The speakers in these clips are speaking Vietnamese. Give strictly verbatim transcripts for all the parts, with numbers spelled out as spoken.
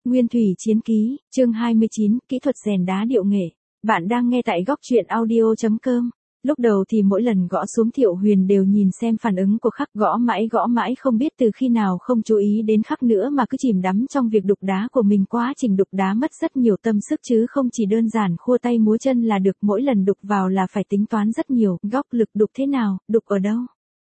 Nguyên thủy chiến ký, chương hai mươi chín, kỹ thuật rèn đá điệu nghệ. Bạn đang nghe tại góc truyện audio chấm com. Lúc đầu thì mỗi lần gõ xuống Thiệu Huyền đều nhìn xem phản ứng của Khắc, gõ mãi gõ mãi không biết từ khi nào không chú ý đến Khắc nữa mà cứ chìm đắm trong việc đục đá của mình. Quá trình đục đá mất rất nhiều tâm sức chứ không chỉ đơn giản khua tay múa chân là được, mỗi lần đục vào là phải tính toán rất nhiều, góc lực đục thế nào, đục ở đâu.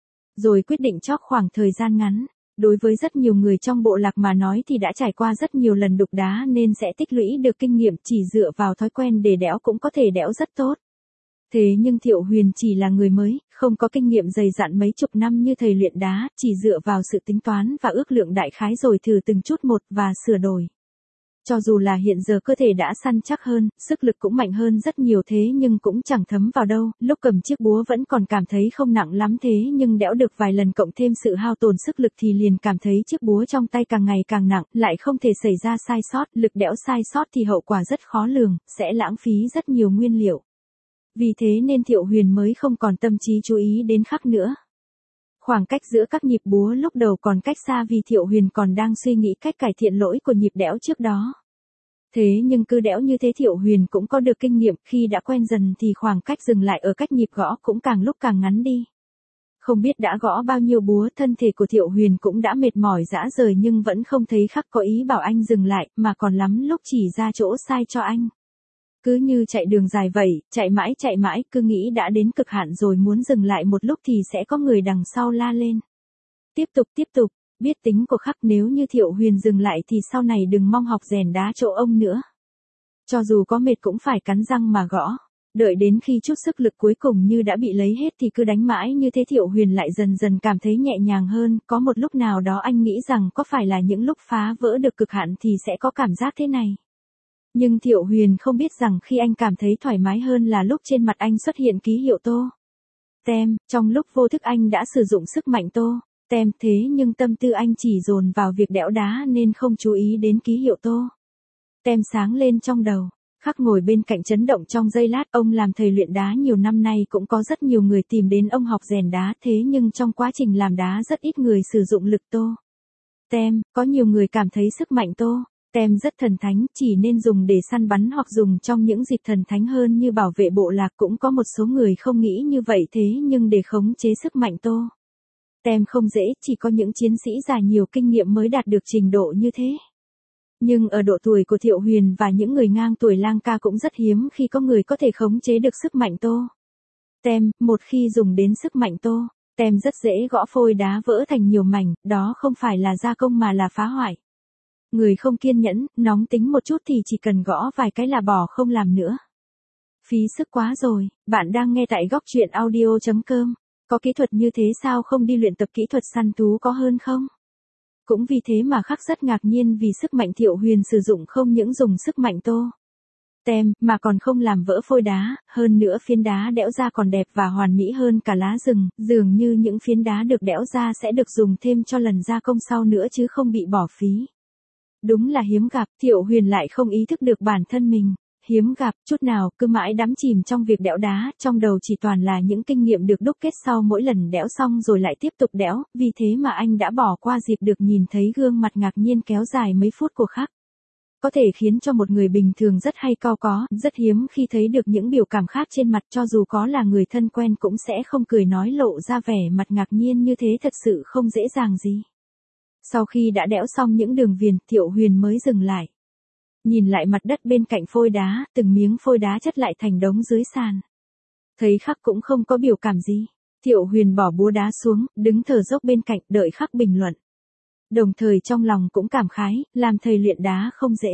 Rồi quyết định chót khoảng thời gian ngắn. Đối với rất nhiều người trong bộ lạc mà nói thì đã trải qua rất nhiều lần đục đá nên sẽ tích lũy được kinh nghiệm, chỉ dựa vào thói quen để đẽo cũng có thể đẽo rất tốt. Thế nhưng Thiệu Huyền chỉ là người mới, không có kinh nghiệm dày dặn mấy chục năm như thầy luyện đá, chỉ dựa vào sự tính toán và ước lượng đại khái rồi thử từng chút một và sửa đổi. Cho dù là hiện giờ cơ thể đã săn chắc hơn, sức lực cũng mạnh hơn rất nhiều thế nhưng cũng chẳng thấm vào đâu, lúc cầm chiếc búa vẫn còn cảm thấy không nặng lắm thế nhưng đẽo được vài lần cộng thêm sự hao tổn sức lực thì liền cảm thấy chiếc búa trong tay càng ngày càng nặng, lại không thể xảy ra sai sót, lực đẽo sai sót thì hậu quả rất khó lường, sẽ lãng phí rất nhiều nguyên liệu. Vì thế nên Thiệu Huyền mới không còn tâm trí chú ý đến Khắc nữa. Khoảng cách giữa các nhịp búa lúc đầu còn cách xa vì Thiệu Huyền còn đang suy nghĩ cách cải thiện lỗi của nhịp đẽo trước đó. Thế nhưng cứ đẽo như thế Thiệu Huyền cũng có được kinh nghiệm, khi đã quen dần thì khoảng cách dừng lại ở cách nhịp gõ cũng càng lúc càng ngắn đi. Không biết đã gõ bao nhiêu búa, thân thể của Thiệu Huyền cũng đã mệt mỏi rã rời nhưng vẫn không thấy Khắc có ý bảo anh dừng lại, mà còn lắm lúc chỉ ra chỗ sai cho anh. Cứ như chạy đường dài vậy, chạy mãi chạy mãi, cứ nghĩ đã đến cực hạn rồi muốn dừng lại một lúc thì sẽ có người đằng sau la lên. Tiếp tục tiếp tục, biết tính của Khắc, nếu như Thiệu Huyền dừng lại thì sau này đừng mong học rèn đá chỗ ông nữa. Cho dù có mệt cũng phải cắn răng mà gõ. Đợi đến khi chút sức lực cuối cùng như đã bị lấy hết thì cứ đánh mãi như thế Thiệu Huyền lại dần dần cảm thấy nhẹ nhàng hơn, có một lúc nào đó anh nghĩ rằng có phải là những lúc phá vỡ được cực hạn thì sẽ có cảm giác thế này. Nhưng Thiệu Huyền không biết rằng khi anh cảm thấy thoải mái hơn là lúc trên mặt anh xuất hiện ký hiệu tô. Tem, trong lúc vô thức anh đã sử dụng sức mạnh tô. Tem, thế nhưng tâm tư anh chỉ dồn vào việc đẽo đá nên không chú ý đến ký hiệu tô. Tem sáng lên trong đầu. Khắc ngồi bên cạnh chấn động trong giây lát, ông làm thầy luyện đá nhiều năm nay cũng có rất nhiều người tìm đến ông học rèn đá, thế nhưng trong quá trình làm đá rất ít người sử dụng lực tô. Tem, có nhiều người cảm thấy sức mạnh tô. Tem rất thần thánh, chỉ nên dùng để săn bắn hoặc dùng trong những dịp thần thánh hơn như bảo vệ bộ lạc, cũng có một số người không nghĩ như vậy thế nhưng để khống chế sức mạnh tô. Tem không dễ, chỉ có những chiến sĩ già nhiều kinh nghiệm mới đạt được trình độ như thế. Nhưng ở độ tuổi của Thiệu Huyền và những người ngang tuổi lang ca cũng rất hiếm khi có người có thể khống chế được sức mạnh tô. Tem, một khi dùng đến sức mạnh tô, tem rất dễ gõ phôi đá vỡ thành nhiều mảnh, đó không phải là gia công mà là phá hoại. Người không kiên nhẫn, nóng tính một chút thì chỉ cần gõ vài cái là bỏ không làm nữa. Phí sức quá rồi, bạn đang nghe tại góc truyện audio chấm com. Có kỹ thuật như thế sao không đi luyện tập kỹ thuật săn thú có hơn không? Cũng vì thế mà Khắc rất ngạc nhiên vì sức mạnh Thiệu Huyền sử dụng không những dùng sức mạnh tô. Tem, mà còn không làm vỡ phôi đá, hơn nữa phiến đá đẽo ra còn đẹp và hoàn mỹ hơn cả lá rừng, dường như những phiến đá được đẽo ra sẽ được dùng thêm cho lần gia công sau nữa chứ không bị bỏ phí. Đúng là hiếm gặp, Thiệu Huyền lại không ý thức được bản thân mình. Hiếm gặp, chút nào, cứ mãi đắm chìm trong việc đẽo đá, trong đầu chỉ toàn là những kinh nghiệm được đúc kết sau mỗi lần đẽo xong rồi lại tiếp tục đẽo, vì thế mà anh đã bỏ qua dịp được nhìn thấy gương mặt ngạc nhiên kéo dài mấy phút của Khắc. Có thể khiến cho một người bình thường rất hay cau có, rất hiếm khi thấy được những biểu cảm khác trên mặt, cho dù có là người thân quen cũng sẽ không cười nói lộ ra vẻ mặt ngạc nhiên như thế, thật sự không dễ dàng gì. Sau khi đã đẽo xong những đường viền, Thiệu Huyền mới dừng lại. Nhìn lại mặt đất bên cạnh phôi đá, từng miếng phôi đá chất lại thành đống dưới sàn. Thấy Khắc cũng không có biểu cảm gì. Thiệu Huyền bỏ búa đá xuống, đứng thở dốc bên cạnh, đợi Khắc bình luận. Đồng thời trong lòng cũng cảm khái, làm thầy luyện đá không dễ.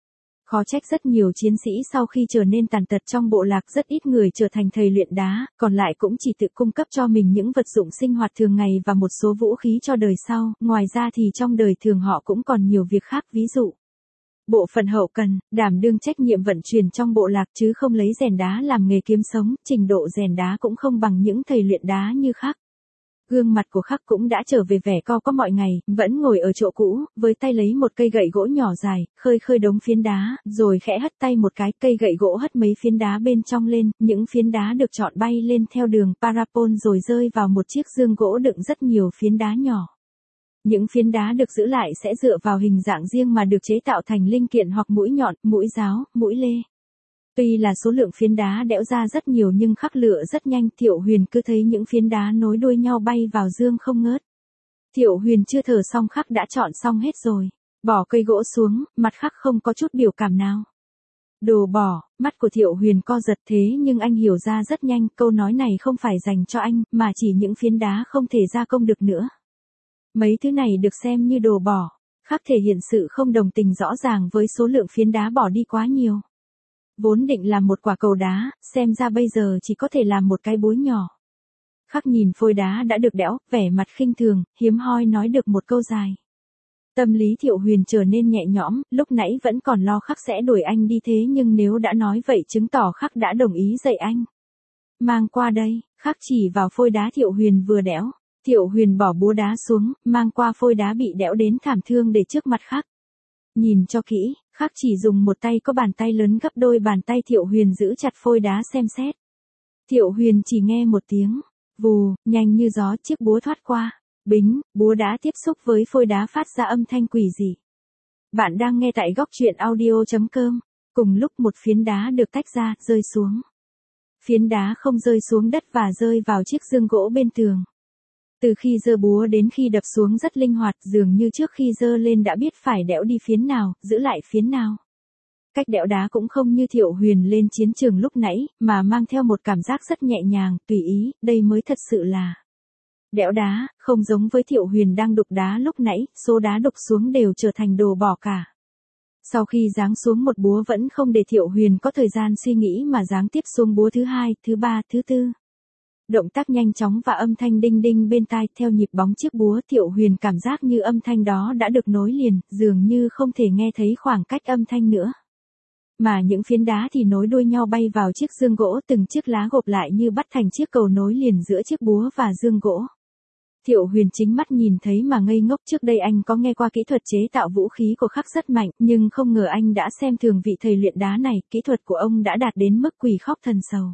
Khó trách rất nhiều chiến sĩ sau khi trở nên tàn tật trong bộ lạc, rất ít người trở thành thầy luyện đá, còn lại cũng chỉ tự cung cấp cho mình những vật dụng sinh hoạt thường ngày và một số vũ khí cho đời sau, ngoài ra thì trong đời thường họ cũng còn nhiều việc khác, ví dụ bộ phận hậu cần, đảm đương trách nhiệm vận chuyển trong bộ lạc chứ không lấy rèn đá làm nghề kiếm sống, trình độ rèn đá cũng không bằng những thầy luyện đá như Khắc. Gương mặt của Khắc cũng đã trở về vẻ co có mọi ngày, vẫn ngồi ở chỗ cũ, với tay lấy một cây gậy gỗ nhỏ dài, khơi khơi đống phiến đá, rồi khẽ hất tay một cái, cây gậy gỗ hất mấy phiến đá bên trong lên, những phiến đá được chọn bay lên theo đường parapol rồi rơi vào một chiếc dương gỗ đựng rất nhiều phiến đá nhỏ. Những phiến đá được giữ lại sẽ dựa vào hình dạng riêng mà được chế tạo thành linh kiện hoặc mũi nhọn, mũi giáo, mũi lê. Tuy là số lượng phiến đá đẽo ra rất nhiều nhưng Khắc lựa rất nhanh, Thiệu Huyền cứ thấy những phiến đá nối đuôi nhau bay vào dương không ngớt. Thiệu Huyền chưa thở xong Khắc đã chọn xong hết rồi. Bỏ cây gỗ xuống, mặt Khắc không có chút biểu cảm nào. Đồ bỏ, mắt của Thiệu Huyền co giật thế nhưng anh hiểu ra rất nhanh, câu nói này không phải dành cho anh, mà chỉ những phiến đá không thể gia công được nữa. Mấy thứ này được xem như đồ bỏ. Khắc thể hiện sự không đồng tình rõ ràng với số lượng phiến đá bỏ đi quá nhiều. Vốn định làm một quả cầu đá, xem ra bây giờ chỉ có thể làm một cái búa nhỏ. Khắc nhìn phôi đá đã được đẽo, vẻ mặt khinh thường, hiếm hoi nói được một câu dài. Tâm lý Thiệu Huyền trở nên nhẹ nhõm, lúc nãy vẫn còn lo Khắc sẽ đuổi anh đi thế nhưng nếu đã nói vậy chứng tỏ Khắc đã đồng ý dạy anh. Mang qua đây, Khắc chỉ vào phôi đá Thiệu Huyền vừa đẽo. Thiệu Huyền bỏ búa đá xuống, mang qua phôi đá bị đẽo đến thảm thương để trước mặt Khắc. Nhìn cho kỹ, Khắc chỉ dùng một tay có bàn tay lớn gấp đôi bàn tay Thiệu Huyền giữ chặt phôi đá xem xét. Thiệu Huyền chỉ nghe một tiếng, vù, nhanh như gió chiếc búa thoát qua. Bính, búa đá tiếp xúc với phôi đá phát ra âm thanh quỷ dị. Bạn đang nghe tại góc truyện audio chấm com. Cùng lúc một phiến đá được tách ra, rơi xuống. Phiến đá không rơi xuống đất và rơi vào chiếc dương gỗ bên tường. Từ khi giơ búa đến khi đập xuống rất linh hoạt, dường như trước khi giơ lên đã biết phải đẽo đi phiến nào, giữ lại phiến nào. Cách đẽo đá cũng không như Thiệu Huyền lên chiến trường lúc nãy, mà mang theo một cảm giác rất nhẹ nhàng, tùy ý, đây mới thật sự là đẽo đá, không giống với Thiệu Huyền đang đục đá lúc nãy, số đá đục xuống đều trở thành đồ bỏ cả. Sau khi giáng xuống một búa vẫn không để Thiệu Huyền có thời gian suy nghĩ mà giáng tiếp xuống búa thứ hai, thứ ba, thứ tư. Động tác nhanh chóng và âm thanh đinh đinh bên tai theo nhịp bóng chiếc búa, Thiệu Huyền cảm giác như âm thanh đó đã được nối liền, dường như không thể nghe thấy khoảng cách âm thanh nữa. Mà những phiến đá thì nối đuôi nhau bay vào chiếc dương gỗ, từng chiếc lá gộp lại như bắt thành chiếc cầu nối liền giữa chiếc búa và dương gỗ. Thiệu Huyền chính mắt nhìn thấy mà ngây ngốc, trước đây anh có nghe qua kỹ thuật chế tạo vũ khí của Khắc rất mạnh, nhưng không ngờ anh đã xem thường vị thầy luyện đá này, kỹ thuật của ông đã đạt đến mức quỷ khóc thần sầu.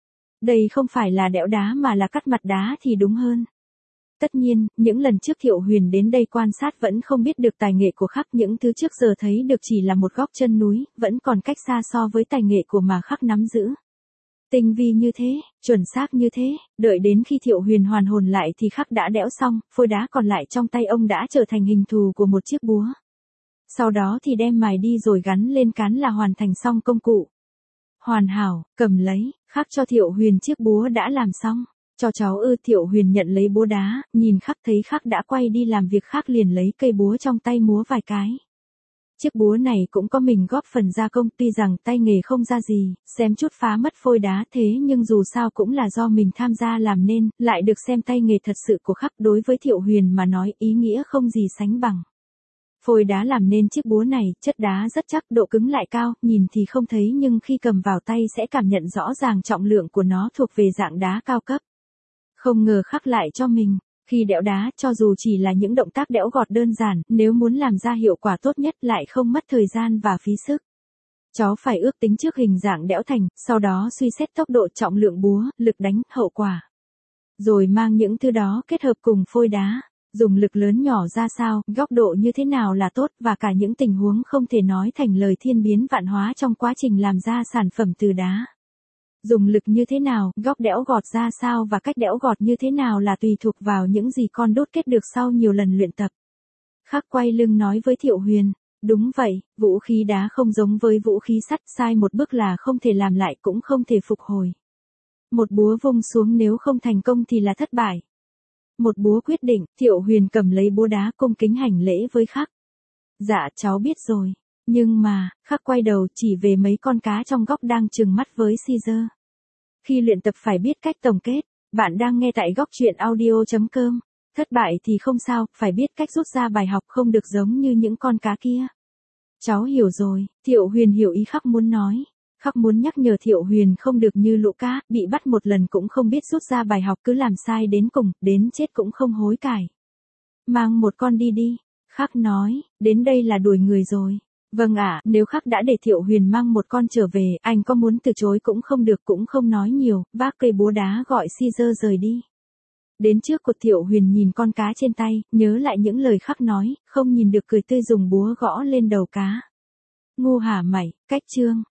Đây không phải là đẽo đá mà là cắt mặt đá thì đúng hơn. Tất nhiên, những lần trước Thiệu Huyền đến đây quan sát vẫn không biết được tài nghệ của Khắc, những thứ trước giờ thấy được chỉ là một góc chân núi, vẫn còn cách xa so với tài nghệ của mà Khắc nắm giữ. Tinh vi như thế, chuẩn xác như thế, đợi đến khi Thiệu Huyền hoàn hồn lại thì Khắc đã đẽo xong, phôi đá còn lại trong tay ông đã trở thành hình thù của một chiếc búa. Sau đó thì đem mài đi rồi gắn lên cán là hoàn thành xong công cụ. Hoàn hảo, cầm lấy, Khắc cho Thiệu Huyền chiếc búa đã làm xong. Cho cháu ư? Thiệu Huyền nhận lấy búa đá, nhìn Khắc thấy Khắc đã quay đi làm việc khác liền lấy cây búa trong tay múa vài cái. Chiếc búa này cũng có mình góp phần gia công, tuy rằng tay nghề không ra gì, xem chút phá mất phôi đá thế nhưng dù sao cũng là do mình tham gia làm nên, lại được xem tay nghề thật sự của Khắc, đối với Thiệu Huyền mà nói ý nghĩa không gì sánh bằng. Phôi đá làm nên chiếc búa này, chất đá rất chắc, độ cứng lại cao, nhìn thì không thấy nhưng khi cầm vào tay sẽ cảm nhận rõ ràng trọng lượng của nó thuộc về dạng đá cao cấp. Không ngờ Khắc lại cho mình. Khi đẽo đá, cho dù chỉ là những động tác đẽo gọt đơn giản, nếu muốn làm ra hiệu quả tốt nhất lại không mất thời gian và phí sức. Cháu phải ước tính trước hình dạng đẽo thành, sau đó suy xét tốc độ, trọng lượng búa, lực đánh, hậu quả. Rồi mang những thứ đó kết hợp cùng phôi đá, dùng lực lớn nhỏ ra sao, góc độ như thế nào là tốt và cả những tình huống không thể nói thành lời thiên biến vạn hóa trong quá trình làm ra sản phẩm từ đá. Dùng lực như thế nào, góc đẽo gọt ra sao và cách đẽo gọt như thế nào là tùy thuộc vào những gì con đốt kết được sau nhiều lần luyện tập. Khắc quay lưng nói với Thiệu Huyền, đúng vậy, vũ khí đá không giống với vũ khí sắt, sai một bước là không thể làm lại cũng không thể phục hồi. Một búa vung xuống nếu không thành công thì là thất bại. Một búa quyết định, Thiệu Huyền cầm lấy búa đá cung kính hành lễ với Khắc. Dạ cháu biết rồi. Nhưng mà, Khắc quay đầu chỉ về mấy con cá trong góc đang trừng mắt với Caesar. Khi luyện tập phải biết cách tổng kết, bạn đang nghe tại góc truyện audio chấm com. Thất bại thì không sao, phải biết cách rút ra bài học, không được giống như những con cá kia. Cháu hiểu rồi, Thiệu Huyền hiểu ý Khắc muốn nói. Khắc muốn nhắc nhở Thiệu Huyền không được như lũ cá, bị bắt một lần cũng không biết rút ra bài học, cứ làm sai đến cùng, đến chết cũng không hối cải. Mang một con đi đi, Khắc nói, đến đây là đuổi người rồi. Vâng ạ, nếu Khắc đã để Thiệu Huyền mang một con trở về, anh có muốn từ chối cũng không được, cũng không nói nhiều, vác cây búa đá gọi Caesar rời đi. Đến trước cột Thiệu Huyền nhìn con cá trên tay, nhớ lại những lời Khắc nói, không nhìn được cười tươi dùng búa gõ lên đầu cá. Ngu hả mày, cách chương.